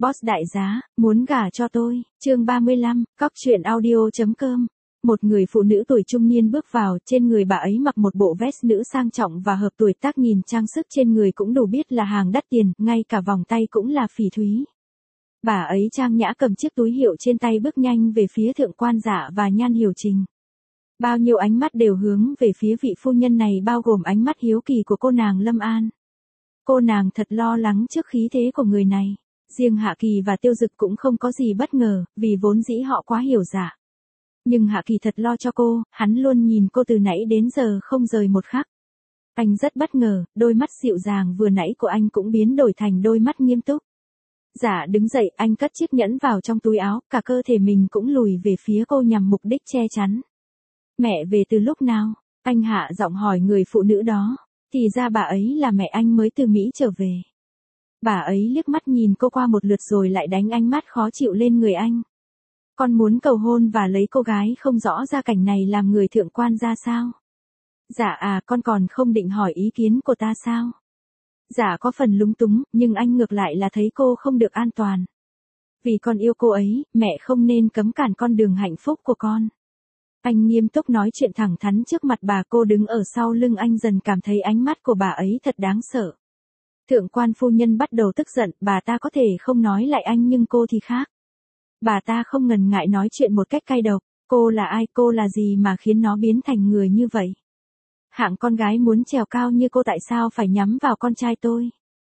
Boss đại giá, muốn gả cho tôi, chương 35, cóc truyện audio.com. Một người phụ nữ tuổi trung niên bước vào, trên người bà ấy mặc một bộ vest nữ sang trọng và hợp tuổi tác, nhìn trang sức trên người cũng đủ biết là hàng đắt tiền, ngay cả vòng tay cũng là phỉ thúy. Bà ấy trang nhã cầm chiếc túi hiệu trên tay bước nhanh về phía thượng quan Dạ và Nhan Hiểu Trình. Bao nhiêu ánh mắt đều hướng về phía vị phu nhân này, bao gồm ánh mắt hiếu kỳ của cô nàng Lâm An. Cô nàng thật lo lắng trước khí thế của người này. Riêng Hạ Kỳ và Tiêu Dực cũng không có gì bất ngờ, vì vốn dĩ họ quá hiểu Dạ. Nhưng Hạ Kỳ thật lo cho cô, hắn luôn nhìn cô từ nãy đến giờ không rời một khắc. Anh rất bất ngờ, đôi mắt dịu dàng vừa nãy của anh cũng biến đổi thành đôi mắt nghiêm túc. Dạ đứng dậy, anh cất chiếc nhẫn vào trong túi áo, cả cơ thể mình cũng lùi về phía cô nhằm mục đích che chắn. Mẹ về từ lúc nào? Anh hạ giọng hỏi người phụ nữ đó. Thì ra bà ấy là mẹ anh mới từ Mỹ trở về. Bà ấy liếc mắt nhìn cô qua một lượt rồi lại đánh ánh mắt khó chịu lên người anh. Con muốn cầu hôn và lấy cô gái không rõ gia cảnh này làm người thượng quan ra sao? Dạ à, con còn không định hỏi ý kiến của ta sao? Dạ có phần lúng túng, nhưng anh ngược lại là thấy cô không được an toàn. Vì con yêu cô ấy, mẹ không nên cấm cản con đường hạnh phúc của con. Anh nghiêm túc nói chuyện thẳng thắn trước mặt bà. Cô đứng ở sau lưng anh dần cảm thấy ánh mắt của bà ấy thật đáng sợ. Thượng quan phu nhân bắt đầu tức giận, bà ta có thể không nói lại anh nhưng cô thì khác. Bà ta không ngần ngại nói chuyện một cách cay độc. Cô là ai, cô là gì mà khiến nó biến thành người như vậy? Hạng con gái muốn trèo cao như cô tại sao phải nhắm vào con trai tôi?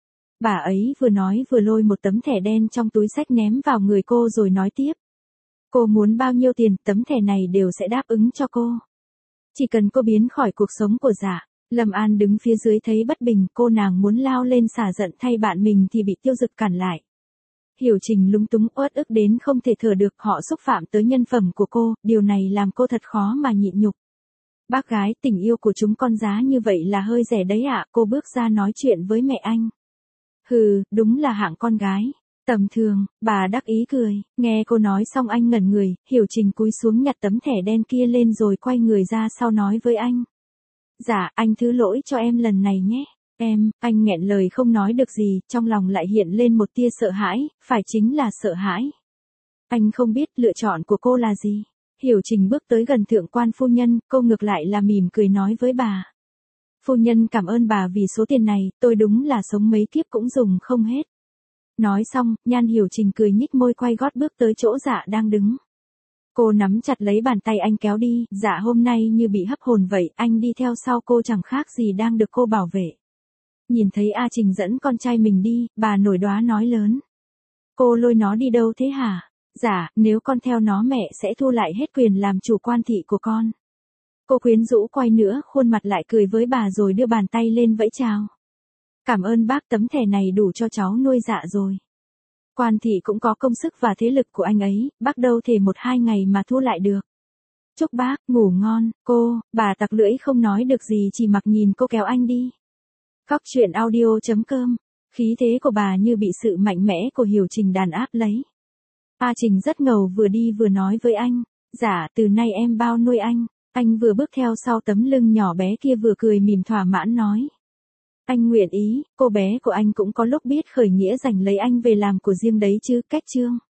Bà ấy vừa nói vừa lôi một tấm thẻ đen trong túi xách ném vào người cô rồi nói tiếp. Cô muốn bao nhiêu tiền, tấm thẻ này đều sẽ đáp ứng cho cô. Chỉ cần cô biến khỏi cuộc sống của Dạ. Lâm An đứng phía dưới thấy bất bình, cô nàng muốn lao lên xả giận thay bạn mình thì bị Tiêu Dực cản lại. Hiểu Trình lúng túng uất ức đến không thể thở được, họ xúc phạm tới nhân phẩm của cô, điều này làm cô thật khó mà nhịn nhục. Bác gái, tình yêu của chúng con giá như vậy là hơi rẻ đấy ạ. Cô bước ra nói chuyện với mẹ anh. Hừ, đúng là hạng con gái tầm thường, bà đắc ý cười. Nghe cô nói xong anh ngẩn người, Hiểu Trình cúi xuống nhặt tấm thẻ đen kia lên rồi quay người ra sau nói với anh. Dạ, anh thứ lỗi cho em lần này nhé. Anh nghẹn lời không nói được gì, trong lòng lại hiện lên một tia sợ hãi, phải chính là sợ hãi. Anh không biết lựa chọn của cô là gì. Hiểu Trình bước tới gần thượng quan phu nhân, cô ngược lại là mỉm cười nói với bà. Phu nhân cảm ơn bà vì số tiền này, tôi đúng là sống mấy kiếp cũng dùng không hết. Nói xong, Nhan Hiểu Trình cười nhích môi quay gót bước tới chỗ Dạ đang đứng. Cô nắm chặt lấy bàn tay anh kéo đi, Dạ hôm nay như bị hấp hồn vậy, anh đi theo sau cô chẳng khác gì đang được cô bảo vệ. Nhìn thấy A Trình dẫn con trai mình đi, bà nổi đoá nói lớn. Cô lôi nó đi đâu thế hả? Dạ, nếu con theo nó mẹ sẽ thu lại hết quyền làm chủ quan thị của con. Cô quyến rũ quay nữa, khuôn mặt lại cười với bà rồi đưa bàn tay lên vẫy chào. Cảm ơn bác, tấm thẻ này đủ cho cháu nuôi Dạ rồi. Quan thị cũng có công sức và thế lực của anh ấy, bác đâu thể 1-2 ngày mà thu lại được. Chúc bác, ngủ ngon, bà tặc lưỡi không nói được gì chỉ mặc nhìn cô kéo anh đi. Cóc truyện audio.com, khí thế của bà như bị sự mạnh mẽ của Hiểu Trình đàn áp lấy. A Trình rất ngầu vừa đi vừa nói với anh. Dạ, từ nay em bao nuôi anh. Anh vừa bước theo sau tấm lưng nhỏ bé kia vừa cười mỉm thỏa mãn nói. Anh nguyện ý, cô bé của anh cũng có lúc biết khởi nghĩa giành lấy anh về làm của riêng đấy chứ, cách chương.